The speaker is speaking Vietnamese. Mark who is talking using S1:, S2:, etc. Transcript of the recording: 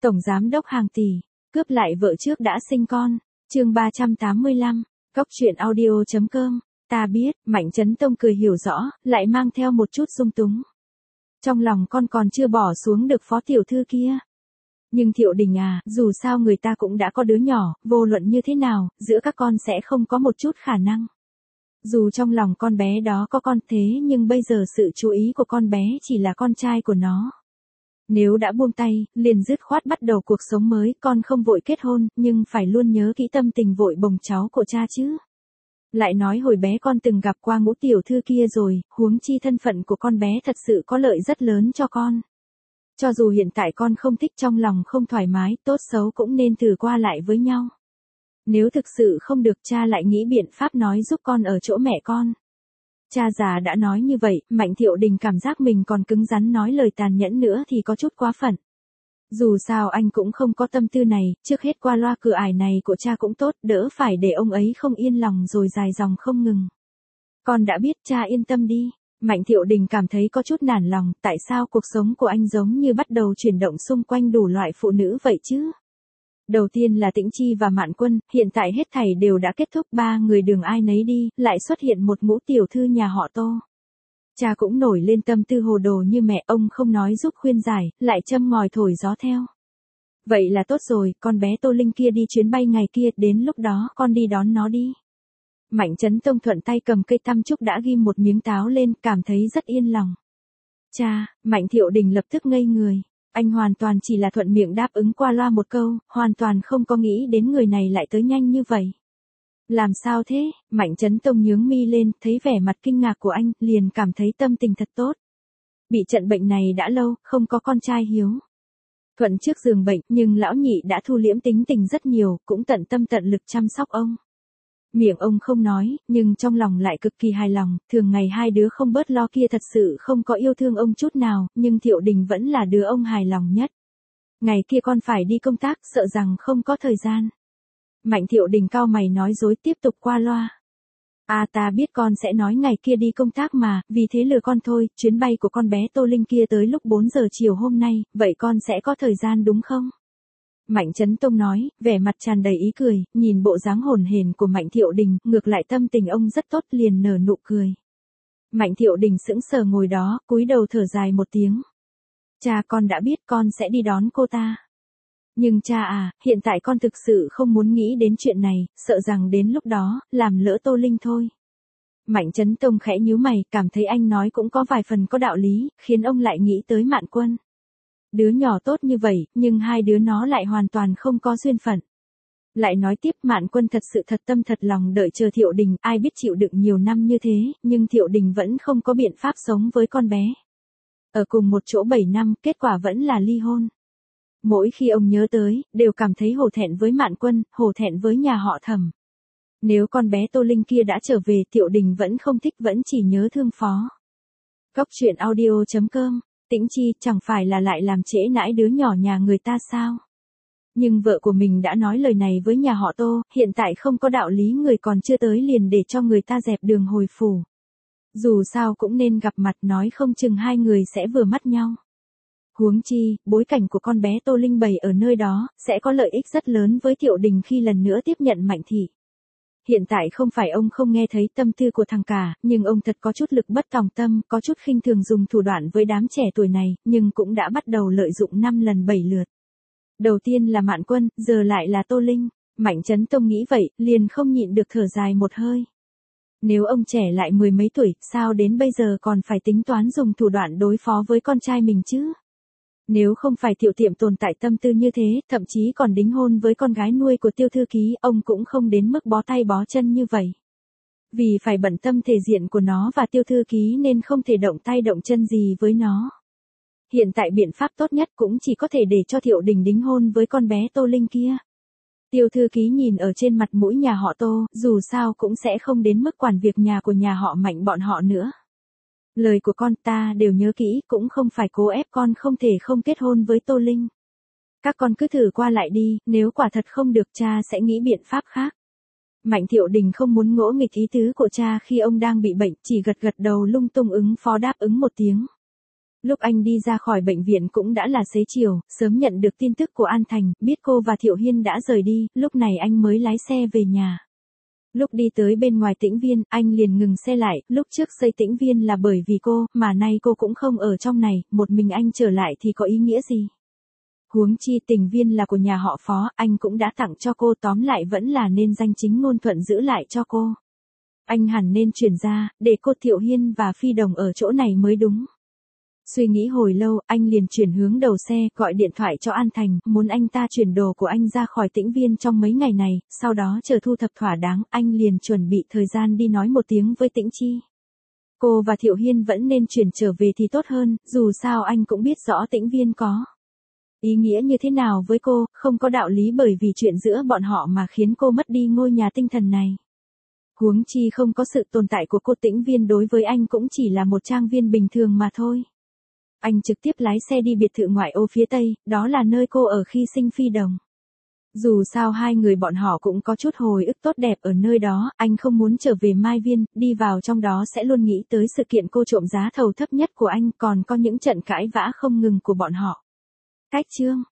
S1: Tổng giám đốc hàng tỷ, cướp lại vợ trước đã sinh con. Chương 385, Cóc truyện audio.com. Ta biết, Mạnh Chấn Tông cười hiểu rõ, lại mang theo một chút dung túng. Trong lòng con còn chưa bỏ xuống được phó tiểu thư kia. Nhưng Thiệu Đình à, dù sao người ta cũng đã có đứa nhỏ, vô luận như thế nào, giữa các con sẽ không có một chút khả năng. Dù trong lòng con bé đó có con thế nhưng bây giờ sự chú ý của con bé chỉ là con trai của nó. Nếu đã buông tay, liền dứt khoát bắt đầu cuộc sống mới, con không vội kết hôn, nhưng phải luôn nhớ kỹ tâm tình vội bồng cháu của cha chứ. Lại nói hồi bé con từng gặp qua Ngũ tiểu thư kia rồi, huống chi thân phận của con bé thật sự có lợi rất lớn cho con. Cho dù hiện tại con không thích, trong lòng không thoải mái, tốt xấu cũng nên thử qua lại với nhau. Nếu thực sự không được, cha lại nghĩ biện pháp nói giúp con ở chỗ mẹ con. Cha già đã nói như vậy, Mạnh Thiệu Đình cảm giác mình còn cứng rắn nói lời tàn nhẫn nữa thì có chút quá phận. Dù sao anh cũng không có tâm tư này, trước hết qua loa cửa ải này của cha cũng tốt, đỡ phải để ông ấy không yên lòng rồi dài dòng không ngừng. Con đã biết, cha yên tâm đi. Mạnh Thiệu Đình cảm thấy có chút nản lòng, tại sao cuộc sống của anh giống như bắt đầu chuyển động xung quanh đủ loại phụ nữ vậy chứ? Đầu tiên là Tĩnh Chi và Mạn Quân, hiện tại hết thảy đều đã kết thúc, ba người đường ai nấy đi, lại xuất hiện một Ngũ tiểu thư nhà họ Tô. Cha cũng nổi lên tâm tư hồ đồ như mẹ, ông không nói giúp khuyên giải, lại châm ngòi thổi gió theo. Vậy là tốt rồi, con bé Tô Linh kia đi chuyến bay ngày kia, đến lúc đó con đi đón nó đi. Mạnh Chấn Tông thuận tay cầm cây tăm trúc đã ghim một miếng táo lên, cảm thấy rất yên lòng. Cha, Mạnh Thiệu Đình lập tức ngây người. Anh hoàn toàn chỉ là thuận miệng đáp ứng qua loa một câu, hoàn toàn không có nghĩ đến người này lại tới nhanh như vậy. Làm sao thế? Mạnh Chấn Tông nhướng mi lên, thấy vẻ mặt kinh ngạc của anh, liền cảm thấy tâm tình thật tốt. Bị trận bệnh này đã lâu, không có con trai hiếu thuận trước giường bệnh, nhưng lão nhị đã thu liễm tính tình rất nhiều, cũng tận tâm tận lực chăm sóc ông. Miệng ông không nói, nhưng trong lòng lại cực kỳ hài lòng, thường ngày hai đứa không bớt lo kia thật sự không có yêu thương ông chút nào, nhưng Thiệu Đình vẫn là đứa ông hài lòng nhất. Ngày kia con phải đi công tác, sợ rằng không có thời gian. Mạnh Thiệu Đình cau mày nói dối tiếp tục qua loa. À, ta biết con sẽ nói ngày kia đi công tác mà, vì thế lừa con thôi, chuyến bay của con bé Tô Linh kia tới lúc 4 giờ chiều hôm nay, vậy con sẽ có thời gian đúng không? Mạnh Chấn Tông nói, vẻ mặt tràn đầy ý cười, nhìn bộ dáng hồn hển của Mạnh Thiệu Đình, ngược lại tâm tình ông rất tốt, liền nở nụ cười. Mạnh Thiệu Đình sững sờ ngồi đó, cúi đầu thở dài một tiếng. Cha, con đã biết, con sẽ đi đón cô ta. Nhưng cha à, hiện tại con thực sự không muốn nghĩ đến chuyện này, sợ rằng đến lúc đó, làm lỡ Tô Linh thôi. Mạnh Chấn Tông khẽ nhíu mày, cảm thấy anh nói cũng có vài phần có đạo lý, khiến ông lại nghĩ tới Mạn Quân. Đứa nhỏ tốt như vậy, nhưng hai đứa nó lại hoàn toàn không có duyên phận. Lại nói tiếp, Mạn Quân thật sự thật tâm thật lòng đợi chờ Thiệu Đình, ai biết chịu đựng nhiều năm như thế, nhưng Thiệu Đình vẫn không có biện pháp sống với con bé. Ở cùng một chỗ 7 năm, kết quả vẫn là ly hôn. Mỗi khi ông nhớ tới, đều cảm thấy hổ thẹn với Mạn Quân, hổ thẹn với nhà họ Thẩm. Nếu con bé Tô Linh kia đã trở về, Thiệu Đình vẫn không thích, vẫn chỉ nhớ thương phó. Cóc truyện audio.com. Tĩnh Chi, chẳng phải là lại làm trễ nãi đứa nhỏ nhà người ta sao? Nhưng vợ của mình đã nói lời này với nhà họ Tô, hiện tại không có đạo lý người còn chưa tới liền để cho người ta dẹp đường hồi phủ. Dù sao cũng nên gặp mặt, nói không chừng hai người sẽ vừa mắt nhau. Huống chi, bối cảnh của con bé Tô Linh bày ở nơi đó, sẽ có lợi ích rất lớn với Thiệu Đình khi lần nữa tiếp nhận Mạnh thị. Hiện tại không phải ông không nghe thấy tâm tư của thằng cả, nhưng ông thật có chút lực bất tòng tâm, có chút khinh thường dùng thủ đoạn với đám trẻ tuổi này, nhưng cũng đã bắt đầu lợi dụng 5 lần 7 lượt. Đầu tiên là Mạn Quân, giờ lại là Tô Linh. Mạnh Chấn Tông nghĩ vậy, liền không nhịn được thở dài một hơi. Nếu ông trẻ lại mười mấy tuổi, sao đến bây giờ còn phải tính toán dùng thủ đoạn đối phó với con trai mình chứ? Nếu không phải Thiệu Tiệm tồn tại tâm tư như thế, thậm chí còn đính hôn với con gái nuôi của Tiêu thư ký, ông cũng không đến mức bó tay bó chân như vậy. Vì phải bận tâm thể diện của nó và Tiêu thư ký nên không thể động tay động chân gì với nó. Hiện tại biện pháp tốt nhất cũng chỉ có thể để cho Thiệu Đình đính hôn với con bé Tô Linh kia. Tiêu thư ký nhìn ở trên mặt mũi nhà họ Tô, dù sao cũng sẽ không đến mức quản việc nhà của nhà họ Mạnh bọn họ nữa. Lời của con ta đều nhớ kỹ, cũng không phải cố ép con không thể không kết hôn với Tô Linh. Các con cứ thử qua lại đi, nếu quả thật không được cha sẽ nghĩ biện pháp khác. Mạnh Thiệu Đình không muốn ngỗ nghịch ý tứ của cha khi ông đang bị bệnh, chỉ gật gật đầu lung tung ứng phó đáp ứng một tiếng. Lúc anh đi ra khỏi bệnh viện cũng đã là xế chiều, sớm nhận được tin tức của An Thành, biết cô và Thiệu Hiên đã rời đi, lúc này anh mới lái xe về nhà. Lúc đi tới bên ngoài Tĩnh Viên, anh liền ngừng xe lại, lúc trước xây Tĩnh Viên là bởi vì cô, mà nay cô cũng không ở trong này, một mình anh trở lại thì có ý nghĩa gì? Huống chi Tình Viên là của nhà họ Phó, anh cũng đã tặng cho cô, tóm lại vẫn là nên danh chính ngôn thuận giữ lại cho cô. Anh hẳn nên chuyển ra, để cô Thiệu Hiên và Phi Đồng ở chỗ này mới đúng. Suy nghĩ hồi lâu, anh liền chuyển hướng đầu xe, gọi điện thoại cho An Thành, muốn anh ta chuyển đồ của anh ra khỏi Tĩnh Viên trong mấy ngày này, sau đó chờ thu thập thỏa đáng, anh liền chuẩn bị thời gian đi nói một tiếng với Tĩnh Chi. Cô và Thiệu Hiên vẫn nên chuyển trở về thì tốt hơn, dù sao anh cũng biết rõ Tĩnh Viên có ý nghĩa như thế nào với cô, không có đạo lý bởi vì chuyện giữa bọn họ mà khiến cô mất đi ngôi nhà tinh thần này. Huống chi không có sự tồn tại của cô Tĩnh Viên đối với anh cũng chỉ là một trang viên bình thường mà thôi. Anh trực tiếp lái xe đi biệt thự ngoại ô phía Tây, đó là nơi cô ở khi sinh Phi Đồng. Dù sao hai người bọn họ cũng có chút hồi ức tốt đẹp ở nơi đó, anh không muốn trở về Mai Viên, đi vào trong đó sẽ luôn nghĩ tới sự kiện cô trộm giá thầu thấp nhất của anh, còn có những trận cãi vã không ngừng của bọn họ. Cách chương